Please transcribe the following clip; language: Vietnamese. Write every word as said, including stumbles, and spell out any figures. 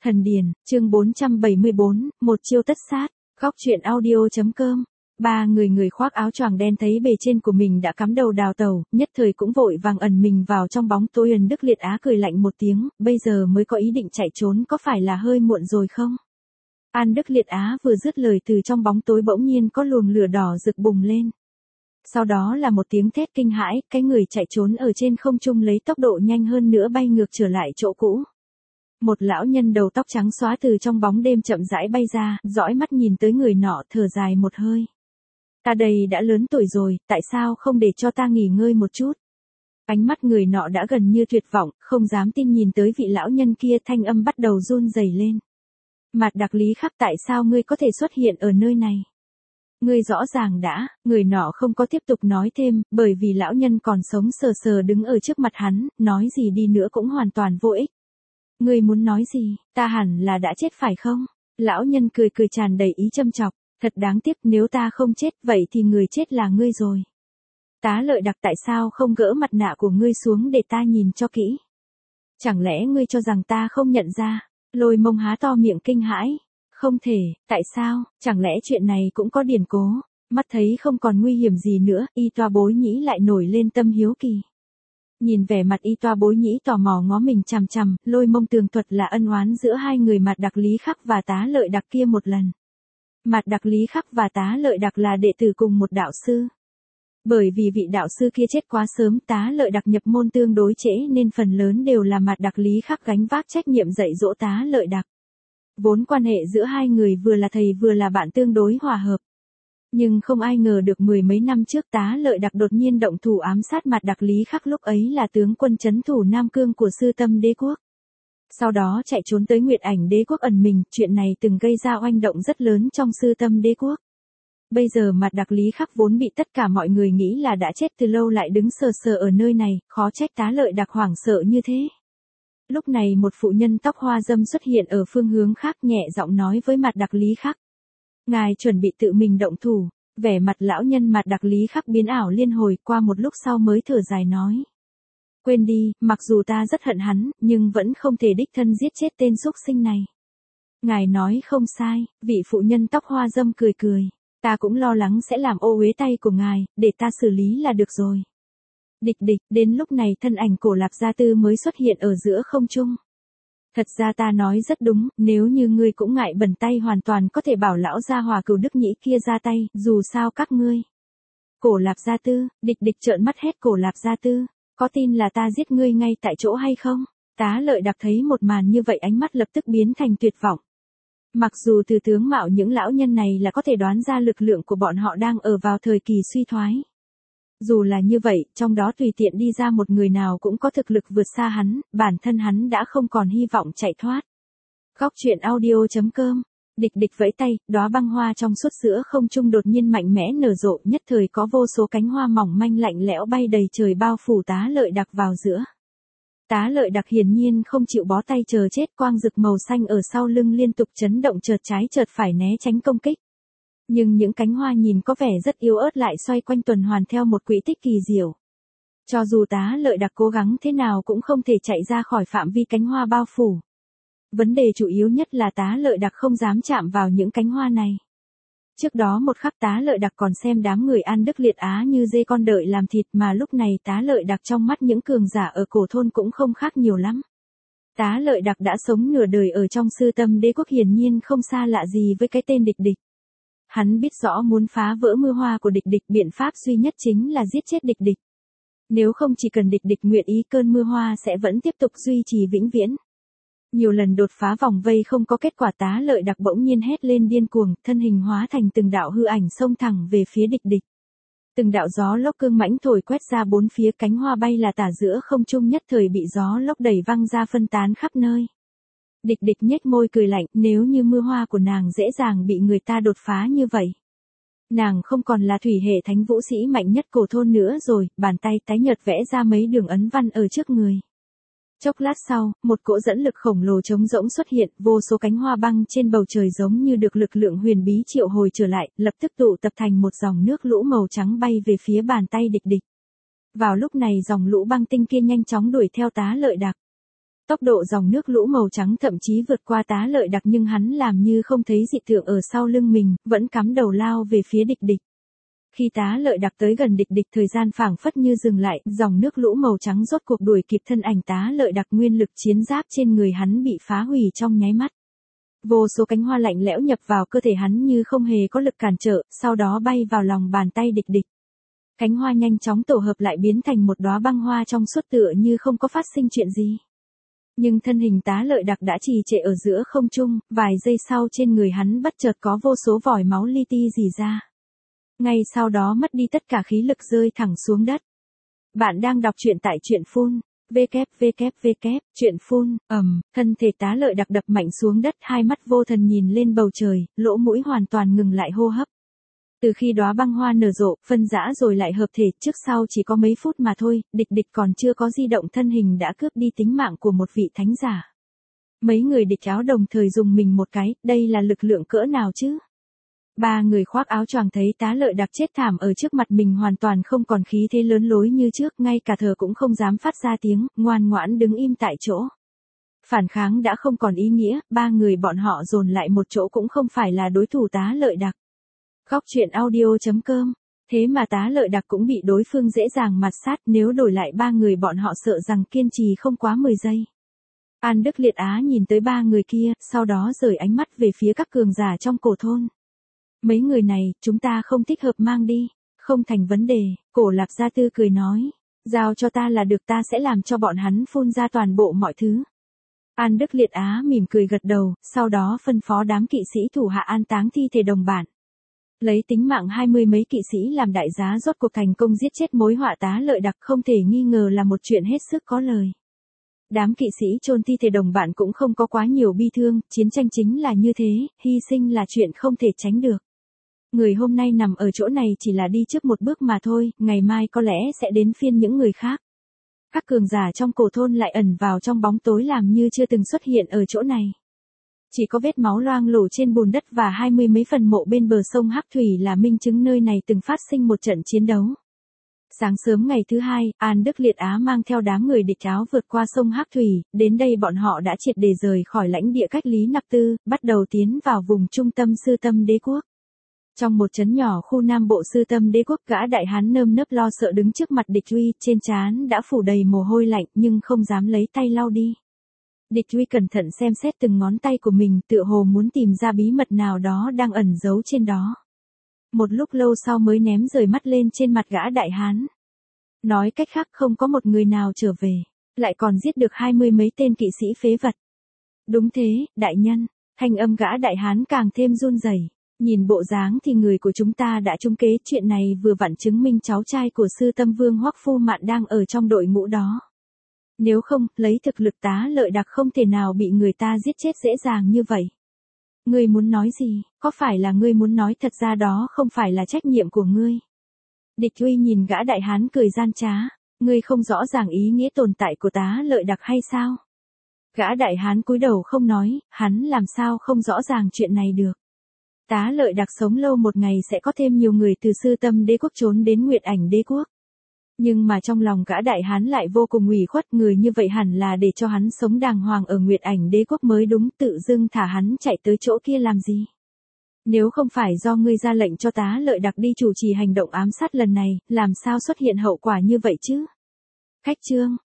Thần Điền, chương bốn trăm bảy mươi bốn, một chiêu tất sát, góc truyện audio.com. Ba người người khoác áo choàng đen thấy bề trên của mình đã cắm đầu đào tàu, nhất thời cũng vội vàng ẩn mình vào trong bóng tối. Ân Đức Liệt Á cười lạnh một tiếng, bây giờ mới có ý định chạy trốn có phải là hơi muộn rồi không? An Đức Liệt Á vừa dứt lời từ trong bóng tối bỗng nhiên có luồng lửa đỏ rực bùng lên. Sau đó là một tiếng thét kinh hãi, cái người chạy trốn ở trên không trung lấy tốc độ nhanh hơn nữa bay ngược trở lại chỗ cũ. Một lão nhân đầu tóc trắng xóa từ trong bóng đêm chậm rãi bay ra, dõi mắt nhìn tới người nọ, thở dài một hơi. Ta đây đã lớn tuổi rồi, tại sao không để cho ta nghỉ ngơi một chút? Ánh mắt người nọ đã gần như tuyệt vọng, không dám tin nhìn tới vị lão nhân kia, thanh âm bắt đầu run rẩy lên. Mạt Đặc Lý Khắc, tại sao ngươi có thể xuất hiện ở nơi này? Ngươi rõ ràng đã, người nọ không có tiếp tục nói thêm, bởi vì lão nhân còn sống sờ sờ đứng ở trước mặt hắn, nói gì đi nữa cũng hoàn toàn vô ích. Ngươi muốn nói gì, ta hẳn là đã chết phải không? Lão nhân cười cười tràn đầy ý châm chọc, thật đáng tiếc, nếu ta không chết vậy thì người chết là ngươi rồi. Tá Lợi Đặc, tại sao không gỡ mặt nạ của ngươi xuống để ta nhìn cho kỹ? Chẳng lẽ ngươi cho rằng ta không nhận ra? Lôi Mông há to miệng kinh hãi. Không thể, tại sao, chẳng lẽ chuyện này cũng có điển cố? Mắt thấy không còn nguy hiểm gì nữa, Y Toa Bối Nhĩ lại nổi lên tâm hiếu kỳ. Nhìn vẻ mặt Y Toa Bối Nhĩ tò mò ngó mình chằm chằm, Lôi Mông tường thuật là ân oán giữa hai người Mạt Đặc Lý Khắc và Tá Lợi Đặc kia một lần. Mạt Đặc Lý Khắc và Tá Lợi Đặc là đệ tử cùng một đạo sư. Bởi vì vị đạo sư kia chết quá sớm, Tá Lợi Đặc nhập môn tương đối trễ nên phần lớn đều là Mạt Đặc Lý Khắc gánh vác trách nhiệm dạy dỗ Tá Lợi Đặc. Vốn quan hệ giữa hai người vừa là thầy vừa là bạn tương đối hòa hợp. Nhưng không ai ngờ được mười mấy năm trước Tá Lợi Đặc đột nhiên động thủ ám sát Mạt Đặc Lý Khắc, lúc ấy là tướng quân trấn thủ Nam Cương của Sư Tâm Đế Quốc. Sau đó chạy trốn tới Nguyệt Ảnh Đế Quốc ẩn mình, chuyện này từng gây ra oanh động rất lớn trong Sư Tâm Đế Quốc. Bây giờ Mạt Đặc Lý Khắc vốn bị tất cả mọi người nghĩ là đã chết từ lâu lại đứng sờ sờ ở nơi này, khó trách Tá Lợi Đặc hoảng sợ như thế. Lúc này một phụ nhân tóc hoa dâm xuất hiện ở phương hướng khác, nhẹ giọng nói với Mạt Đặc Lý Khắc. Ngài chuẩn bị tự mình động thủ. Vẻ mặt lão nhân Mạt Đặc Lý Khắc biến ảo liên hồi, qua một lúc sau mới thở dài nói. Quên đi, mặc dù ta rất hận hắn, nhưng vẫn không thể đích thân giết chết tên súc sinh này. Ngài nói không sai, vị phụ nhân tóc hoa dâm cười cười. Ta cũng lo lắng sẽ làm ô uế tay của ngài, để ta xử lý là được rồi. Địch địch, đến lúc này thân ảnh Cổ Lạp Gia Tư mới xuất hiện ở giữa không trung. Thật ra ta nói rất đúng, nếu như ngươi cũng ngại bẩn tay hoàn toàn có thể bảo lão gia Hòa Cửu Đức Nhĩ kia ra tay, dù sao các ngươi. Cổ Lạp Gia Tư, địch địch trợn mắt hét Cổ Lạp Gia Tư, có tin là ta giết ngươi ngay tại chỗ hay không? Tá Lợi Đặc thấy một màn như vậy ánh mắt lập tức biến thành tuyệt vọng. Mặc dù từ tướng mạo những lão nhân này là có thể đoán ra lực lượng của bọn họ đang ở vào thời kỳ suy thoái. Dù là như vậy, trong đó tùy tiện đi ra một người nào cũng có thực lực vượt xa hắn, bản thân hắn đã không còn hy vọng chạy thoát. Góc truyện audio.com. Địch địch vẫy tay, đóa băng hoa trong suốt giữa không trung đột nhiên mạnh mẽ nở rộ, nhất thời có vô số cánh hoa mỏng manh lạnh lẽo bay đầy trời bao phủ Tá Lợi Đặc vào giữa. Tá Lợi Đặc hiển nhiên không chịu bó tay chờ chết, quang rực màu xanh ở sau lưng liên tục chấn động, chợt trái chợt phải né tránh công kích. Nhưng những cánh hoa nhìn có vẻ rất yếu ớt lại xoay quanh tuần hoàn theo một quỹ tích kỳ diệu. Cho dù Tá Lợi Đặc cố gắng thế nào cũng không thể chạy ra khỏi phạm vi cánh hoa bao phủ. Vấn đề chủ yếu nhất là Tá Lợi Đặc không dám chạm vào những cánh hoa này. Trước đó một khắc Tá Lợi Đặc còn xem đám người An Đức Liệt Á như dê con đợi làm thịt, mà lúc này Tá Lợi Đặc trong mắt những cường giả ở cổ thôn cũng không khác nhiều lắm. Tá Lợi Đặc đã sống nửa đời ở trong Sư Tâm Đế Quốc, hiển nhiên không xa lạ gì với cái tên địch địch. Hắn biết rõ muốn phá vỡ mưa hoa của địch địch, biện pháp duy nhất chính là giết chết địch địch. Nếu không chỉ cần địch địch nguyện ý, cơn mưa hoa sẽ vẫn tiếp tục duy trì vĩnh viễn. Nhiều lần đột phá vòng vây không có kết quả, Tá Lợi Đặc bỗng nhiên hét lên điên cuồng, thân hình hóa thành từng đạo hư ảnh xông thẳng về phía địch địch. Từng đạo gió lốc cương mãnh thổi quét ra bốn phía, cánh hoa bay là tả giữa không trung nhất thời bị gió lốc đẩy văng ra phân tán khắp nơi. Địch địch nhếch môi cười lạnh, nếu như mưa hoa của nàng dễ dàng bị người ta đột phá như vậy. Nàng không còn là thủy hệ thánh vũ sĩ mạnh nhất cổ thôn nữa rồi, bàn tay tái nhợt vẽ ra mấy đường ấn văn ở trước người. Chốc lát sau, một cỗ dẫn lực khổng lồ trống rỗng xuất hiện, vô số cánh hoa băng trên bầu trời giống như được lực lượng huyền bí triệu hồi trở lại, lập tức tụ tập thành một dòng nước lũ màu trắng bay về phía bàn tay địch địch. Vào lúc này dòng lũ băng tinh kia nhanh chóng đuổi theo Tá Lợi Đặc. Tốc độ dòng nước lũ màu trắng thậm chí vượt qua Tá Lợi Đặc nhưng hắn làm như không thấy dị tượng ở sau lưng mình, vẫn cắm đầu lao về phía địch địch. Khi Tá Lợi Đặc tới gần địch địch thời gian phảng phất như dừng lại, dòng nước lũ màu trắng rốt cuộc đuổi kịp thân ảnh Tá Lợi Đặc, nguyên lực chiến giáp trên người hắn bị phá hủy trong nháy mắt. Vô số cánh hoa lạnh lẽo nhập vào cơ thể hắn như không hề có lực cản trở, sau đó bay vào lòng bàn tay địch địch. Cánh hoa nhanh chóng tổ hợp lại biến thành một đóa băng hoa trong suốt tựa như không có phát sinh chuyện gì. Nhưng thân hình Tá Lợi Đặc đã trì trệ ở giữa không trung, vài giây sau trên người hắn bất chợt có vô số vòi máu li ti rỉ ra. Ngay sau đó mất đi tất cả khí lực rơi thẳng xuống đất. Bạn đang đọc truyện tại truyện phun. www. Truyện phun, ầm, thân thể Tá Lợi Đặc đập mạnh xuống đất, hai mắt vô thần nhìn lên bầu trời, lỗ mũi hoàn toàn ngừng lại hô hấp. Từ khi đóa băng hoa nở rộ, phân rã rồi lại hợp thể, trước sau chỉ có mấy phút mà thôi, địch địch còn chưa có di động thân hình đã cướp đi tính mạng của một vị thánh giả. Mấy người địch áo đồng thời dùng mình một cái, đây là lực lượng cỡ nào chứ? Ba người khoác áo choàng thấy Tá Lợi Đặc chết thảm ở trước mặt mình hoàn toàn không còn khí thế lớn lối như trước, ngay cả thở cũng không dám phát ra tiếng, ngoan ngoãn đứng im tại chỗ. Phản kháng đã không còn ý nghĩa, ba người bọn họ dồn lại một chỗ cũng không phải là đối thủ Tá Lợi Đặc. Góc truyện audio chấm com. Thế mà Tá Lợi Đặc cũng bị đối phương dễ dàng mạt sát, nếu đổi lại ba người bọn họ sợ rằng kiên trì không quá mười giây. An Đức Liệt Á nhìn tới ba người kia, sau đó rời ánh mắt về phía các cường giả trong cổ thôn. Mấy người này, chúng ta không thích hợp mang đi, không thành vấn đề, Cổ Lạc Gia Tư cười nói. Giao cho ta là được, ta sẽ làm cho bọn hắn phun ra toàn bộ mọi thứ. An Đức Liệt Á mỉm cười gật đầu, sau đó phân phó đám kỵ sĩ thủ hạ an táng thi thể đồng bạn. Lấy tính mạng hai mươi mấy kỵ sĩ làm đại giá rốt cuộc thành công giết chết mối họa Tá Lợi Đặc, không thể nghi ngờ là một chuyện hết sức có lời. Đám kỵ sĩ chôn thi thể đồng bạn cũng không có quá nhiều bi thương, chiến tranh chính là như thế, hy sinh là chuyện không thể tránh được. Người hôm nay nằm ở chỗ này chỉ là đi trước một bước mà thôi, ngày mai có lẽ sẽ đến phiên những người khác. Các cường giả trong cổ thôn lại ẩn vào trong bóng tối làm như chưa từng xuất hiện ở chỗ này. Chỉ có vết máu loang lổ trên bùn đất và hai mươi mấy phần mộ bên bờ sông Hắc Thủy là minh chứng nơi này từng phát sinh một trận chiến đấu. Sáng sớm ngày thứ hai, An Đức Liệt Á mang theo đám người địch áo vượt qua sông Hắc Thủy, đến đây bọn họ đã triệt để rời khỏi lãnh địa cách Lý Nặc Tư, bắt đầu tiến vào vùng trung tâm Sư Tâm Đế Quốc. Trong một trấn nhỏ khu Nam Bộ Sư Tâm Đế Quốc, gã đại hán nơm nớp lo sợ đứng trước mặt Địch Uy, trên trán đã phủ đầy mồ hôi lạnh nhưng không dám lấy tay lau đi. Địch Uy cẩn thận xem xét từng ngón tay của mình, tựa hồ muốn tìm ra bí mật nào đó đang ẩn giấu trên đó. Một lúc lâu sau mới ném rời mắt lên trên mặt gã đại hán. Nói cách khác, không có một người nào trở về, lại còn giết được hai mươi mấy tên kỵ sĩ phế vật. Đúng thế, đại nhân, thanh âm gã đại hán càng thêm run rẩy. Nhìn bộ dáng thì người của chúng ta đã trúng kế, chuyện này vừa vặn chứng minh cháu trai của Sư Tâm Vương Hoắc Phu Mạn đang ở trong đội ngũ đó. Nếu không, lấy thực lực Tá Lợi Đặc không thể nào bị người ta giết chết dễ dàng như vậy. Ngươi muốn nói gì, có phải là ngươi muốn nói thật ra đó không phải là trách nhiệm của ngươi? Địch Uy nhìn gã đại hán cười gian trá, ngươi không rõ ràng ý nghĩa tồn tại của Tá Lợi Đặc hay sao? Gã đại hán cúi đầu không nói, hắn làm sao không rõ ràng chuyện này được. Tá Lợi Đặc sống lâu một ngày sẽ có thêm nhiều người từ Sư Tâm Đế Quốc trốn đến Nguyệt Ảnh Đế Quốc. Nhưng mà trong lòng gã đại hán lại vô cùng ủy khuất, người như vậy hẳn là để cho hắn sống đàng hoàng ở Nguyệt Ảnh Đế Quốc mới đúng, tự dưng thả hắn chạy tới chỗ kia làm gì. Nếu không phải do ngươi ra lệnh cho Tá Lợi Đặc đi chủ trì hành động ám sát lần này, làm sao xuất hiện hậu quả như vậy chứ? Khách chương,